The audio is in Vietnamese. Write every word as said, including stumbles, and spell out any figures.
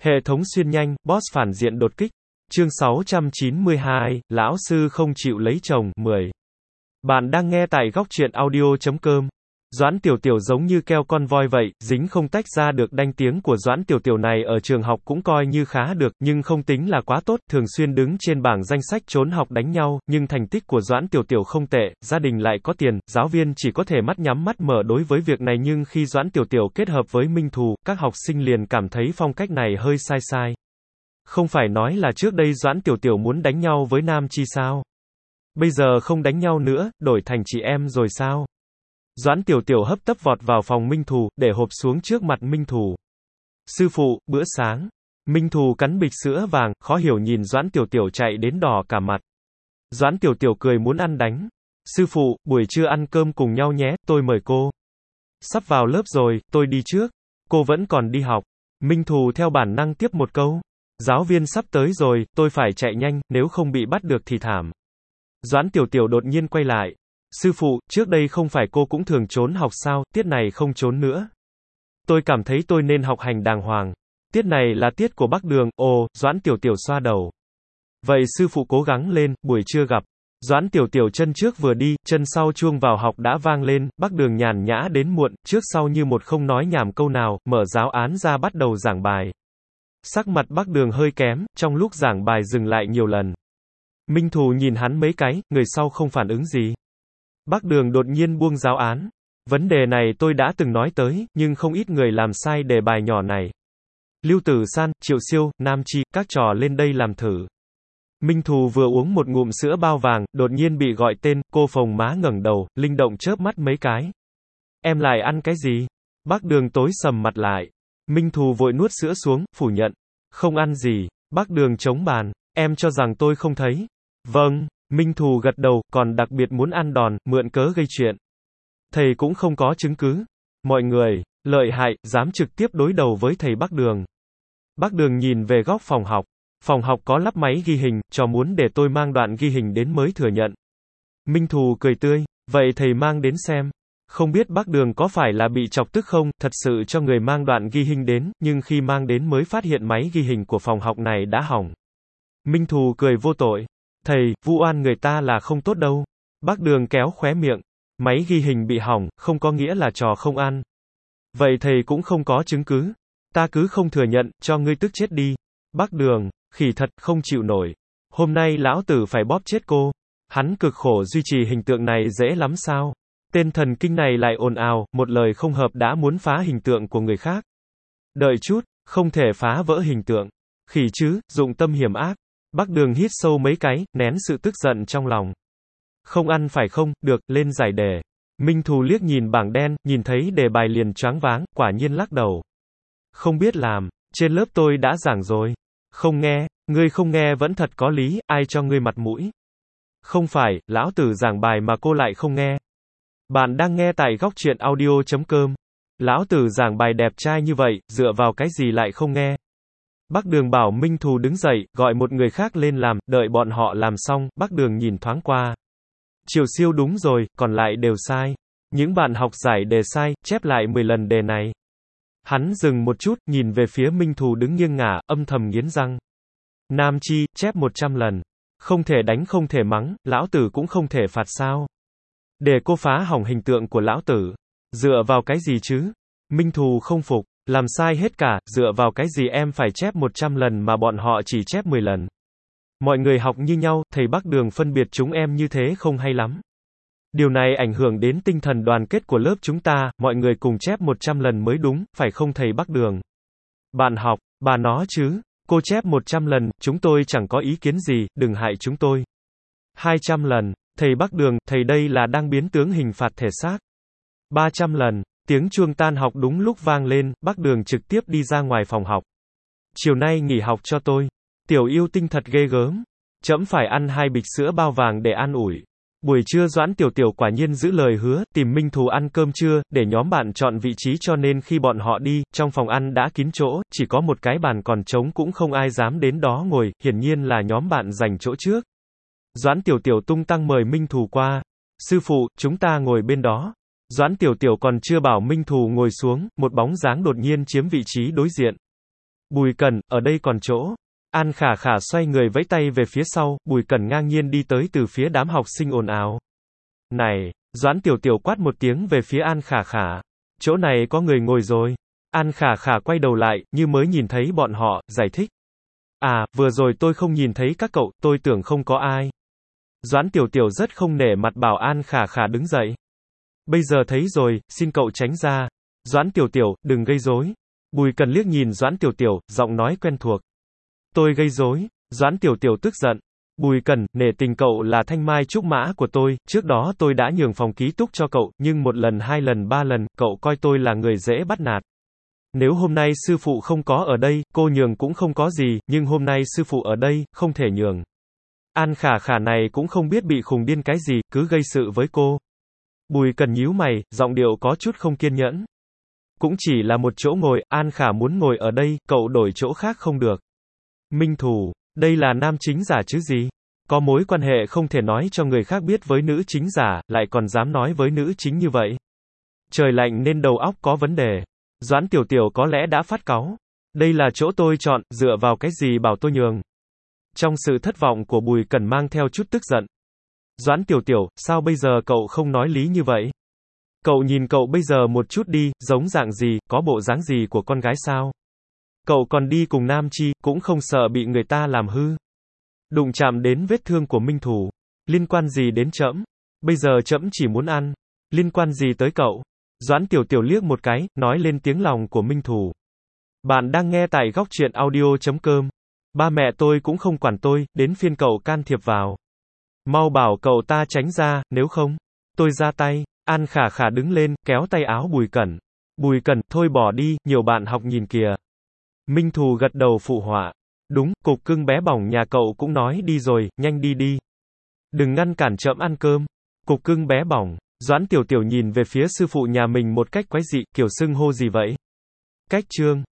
Hệ thống xuyên nhanh, boss phản diện đột kích. Chương sáu trăm chín mươi hai, lão sư không chịu lấy chồng, mười. Bạn đang nghe tại góc truyện audio chấm com. Doãn Tiểu Tiểu giống như keo con voi vậy, dính không tách ra được. Đanh tiếng của Doãn Tiểu Tiểu này ở trường học cũng coi như khá được, nhưng không tính là quá tốt, thường xuyên đứng trên bảng danh sách trốn học đánh nhau, nhưng thành tích của Doãn Tiểu Tiểu không tệ, gia đình lại có tiền, giáo viên chỉ có thể mắt nhắm mắt mở đối với việc này, nhưng khi Doãn Tiểu Tiểu kết hợp với Minh Thù, các học sinh liền cảm thấy phong cách này hơi sai sai. Không phải nói là trước đây Doãn Tiểu Tiểu muốn đánh nhau với Nam Chi sao? Bây giờ không đánh nhau nữa, đổi thành chị em rồi sao? Doãn Tiểu Tiểu hấp tấp vọt vào phòng Minh Thù, để hộp xuống trước mặt Minh Thù. Sư phụ, bữa sáng. Minh Thù cắn bịch sữa vàng, khó hiểu nhìn Doãn Tiểu Tiểu chạy đến đỏ cả mặt. Doãn Tiểu Tiểu cười muốn ăn đánh. Sư phụ, buổi trưa ăn cơm cùng nhau nhé, tôi mời cô. Sắp vào lớp rồi, tôi đi trước. Cô vẫn còn đi học. Minh Thù theo bản năng tiếp một câu. Giáo viên sắp tới rồi, tôi phải chạy nhanh, nếu không bị bắt được thì thảm. Doãn Tiểu Tiểu đột nhiên quay lại. Sư phụ, trước đây không phải cô cũng thường trốn học sao, tiết này không trốn nữa. Tôi cảm thấy tôi nên học hành đàng hoàng. Tiết này là tiết của Bắc Đường, ồ, Doãn Tiểu Tiểu xoa đầu. Vậy sư phụ cố gắng lên, buổi trưa gặp. Doãn Tiểu Tiểu chân trước vừa đi, chân sau chuông vào học đã vang lên, Bắc Đường nhàn nhã đến muộn, trước sau như một không nói nhảm câu nào, mở giáo án ra bắt đầu giảng bài. Sắc mặt Bắc Đường hơi kém, trong lúc giảng bài dừng lại nhiều lần. Minh Thù nhìn hắn mấy cái, người sau không phản ứng gì. Bắc Đường đột nhiên buông giáo án. Vấn đề này tôi đã từng nói tới, nhưng không ít người làm sai đề bài nhỏ này. Lưu Tử San, Triệu Siêu, Nam Chi, các trò lên đây làm thử. Minh Thù vừa uống một ngụm sữa bao vàng, đột nhiên bị gọi tên, cô phồng má ngẩng đầu, linh động chớp mắt mấy cái. Em lại ăn cái gì? Bắc Đường tối sầm mặt lại. Minh Thù vội nuốt sữa xuống, phủ nhận. Không ăn gì. Bắc Đường chống bàn. Em cho rằng tôi không thấy. Vâng. Minh Thù gật đầu, còn đặc biệt muốn ăn đòn, mượn cớ gây chuyện. Thầy cũng không có chứng cứ. Mọi người, lợi hại, dám trực tiếp đối đầu với thầy Bắc Đường. Bắc Đường nhìn về góc phòng học. Phòng học có lắp máy ghi hình, cho muốn để tôi mang đoạn ghi hình đến mới thừa nhận. Minh Thù cười tươi, vậy thầy mang đến xem. Không biết Bắc Đường có phải là bị chọc tức không, thật sự cho người mang đoạn ghi hình đến, nhưng khi mang đến mới phát hiện máy ghi hình của phòng học này đã hỏng. Minh Thù cười vô tội. Thầy, vu oan người ta là không tốt đâu. Bắc Đường kéo khóe miệng. Máy ghi hình bị hỏng, không có nghĩa là trò không ăn. Vậy thầy cũng không có chứng cứ. Ta cứ không thừa nhận, cho ngươi tức chết đi. Bắc Đường, khỉ thật, không chịu nổi. Hôm nay lão tử phải bóp chết cô. Hắn cực khổ duy trì hình tượng này dễ lắm sao? Tên thần kinh này lại ồn ào, một lời không hợp đã muốn phá hình tượng của người khác. Đợi chút, không thể phá vỡ hình tượng. Khỉ chứ, dụng tâm hiểm ác. Bắc Đường hít sâu mấy cái, nén sự tức giận trong lòng. Không ăn phải không, được, lên giải đề. Minh Thù liếc nhìn bảng đen, nhìn thấy đề bài liền choáng váng, quả nhiên lắc đầu. Không biết làm, trên lớp tôi đã giảng rồi. Không nghe, ngươi không nghe vẫn thật có lý, ai cho ngươi mặt mũi. Không phải, lão tử giảng bài mà cô lại không nghe. Bạn đang nghe tại góc truyện audio chấm com. Lão tử giảng bài đẹp trai như vậy, dựa vào cái gì lại không nghe. Bắc Đường bảo Minh Thù đứng dậy, gọi một người khác lên làm, đợi bọn họ làm xong, Bắc Đường nhìn thoáng qua. Triệu Siêu đúng rồi, còn lại đều sai. Những bạn học giải đề sai, chép lại mười lần đề này. Hắn dừng một chút, nhìn về phía Minh Thù đứng nghiêng ngả, âm thầm nghiến răng. Nam Chi, chép một trăm lần. Không thể đánh không thể mắng, lão tử cũng không thể phạt sao. Để cô phá hỏng hình tượng của lão tử. Dựa vào cái gì chứ? Minh Thù không phục. Làm sai hết cả, dựa vào cái gì em phải chép một trăm lần mà bọn họ chỉ chép mười lần. Mọi người học như nhau, thầy Bắc Đường phân biệt chúng em như thế không hay lắm. Điều này ảnh hưởng đến tinh thần đoàn kết của lớp chúng ta, mọi người cùng chép một trăm lần mới đúng, phải không thầy Bắc Đường? Bạn học, bà nó chứ, cô chép một trăm lần, chúng tôi chẳng có ý kiến gì, đừng hại chúng tôi. hai trăm lần, thầy Bắc Đường, thầy đây là đang biến tướng hình phạt thể xác. ba trăm lần. Tiếng chuông tan học đúng lúc vang lên, Bắc Đường trực tiếp đi ra ngoài phòng học. Chiều nay nghỉ học cho tôi. Tiểu yêu tinh thật ghê gớm. Trẫm phải ăn hai bịch sữa bao vàng để an ủi. Buổi trưa Doãn Tiểu Tiểu quả nhiên giữ lời hứa, tìm Minh Thù ăn cơm trưa, để nhóm bạn chọn vị trí cho nên khi bọn họ đi, trong phòng ăn đã kín chỗ, chỉ có một cái bàn còn trống cũng không ai dám đến đó ngồi, hiển nhiên là nhóm bạn giành chỗ trước. Doãn Tiểu Tiểu tung tăng mời Minh Thù qua. Sư phụ, chúng ta ngồi bên đó. Doãn Tiểu Tiểu còn chưa bảo Minh Thù ngồi xuống, một bóng dáng đột nhiên chiếm vị trí đối diện. Bùi Cần, ở đây còn chỗ. An Khả Khả xoay người vẫy tay về phía sau, Bùi Cần ngang nhiên đi tới từ phía đám học sinh ồn ào. Này, Doãn Tiểu Tiểu quát một tiếng về phía An Khả Khả. Chỗ này có người ngồi rồi. An Khả Khả quay đầu lại, như mới nhìn thấy bọn họ, giải thích. À, vừa rồi tôi không nhìn thấy các cậu, tôi tưởng không có ai. Doãn Tiểu Tiểu rất không nể mặt bảo An Khả Khả đứng dậy. Bây giờ thấy rồi, xin cậu tránh ra. Doãn Tiểu Tiểu, đừng gây rối. Bùi Cần liếc nhìn Doãn Tiểu Tiểu, giọng nói quen thuộc. Tôi gây rối. Doãn Tiểu Tiểu tức giận. Bùi Cần, nể tình cậu là thanh mai trúc mã của tôi, trước đó tôi đã nhường phòng ký túc cho cậu, nhưng một lần hai lần ba lần, cậu coi tôi là người dễ bắt nạt. Nếu hôm nay sư phụ không có ở đây, cô nhường cũng không có gì, nhưng hôm nay sư phụ ở đây, không thể nhường. An Khả Khả này cũng không biết bị khùng điên cái gì, cứ gây sự với cô. Bùi Cần nhíu mày, giọng điệu có chút không kiên nhẫn. Cũng chỉ là một chỗ ngồi, An Khả muốn ngồi ở đây, cậu đổi chỗ khác không được. Minh Thù, đây là nam chính giả chứ gì? Có mối quan hệ không thể nói cho người khác biết với nữ chính giả, lại còn dám nói với nữ chính như vậy. Trời lạnh nên đầu óc có vấn đề. Doãn Tiểu Tiểu có lẽ đã phát cáu. Đây là chỗ tôi chọn, dựa vào cái gì bảo tôi nhường. Trong sự thất vọng của Bùi Cần mang theo chút tức giận. Doãn Tiểu Tiểu, sao bây giờ cậu không nói lý như vậy? Cậu nhìn cậu bây giờ một chút đi, giống dạng gì, có bộ dáng gì của con gái sao? Cậu còn đi cùng Nam Chi, cũng không sợ bị người ta làm hư. Đụng chạm đến vết thương của Minh Thù. Liên quan gì đến trẫm? Bây giờ trẫm chỉ muốn ăn. Liên quan gì tới cậu? Doãn Tiểu Tiểu liếc một cái, nói lên tiếng lòng của Minh Thù. Bạn đang nghe tại góc truyện audio chấm com. Ba mẹ tôi cũng không quản tôi, đến phiên cậu can thiệp vào. Mau bảo cậu ta tránh ra, nếu không, tôi ra tay. An Khả Khả đứng lên, kéo tay áo Bùi Cẩn. Bùi Cẩn, thôi bỏ đi, nhiều bạn học nhìn kìa. Minh Thù gật đầu phụ họa. Đúng, cục cưng bé bỏng nhà cậu cũng nói đi rồi, nhanh đi đi. Đừng ngăn cản trẫm ăn cơm. Cục cưng bé bỏng. Doãn Tiểu Tiểu nhìn về phía sư phụ nhà mình một cách quái dị, kiểu xưng hô gì vậy? Cách chương.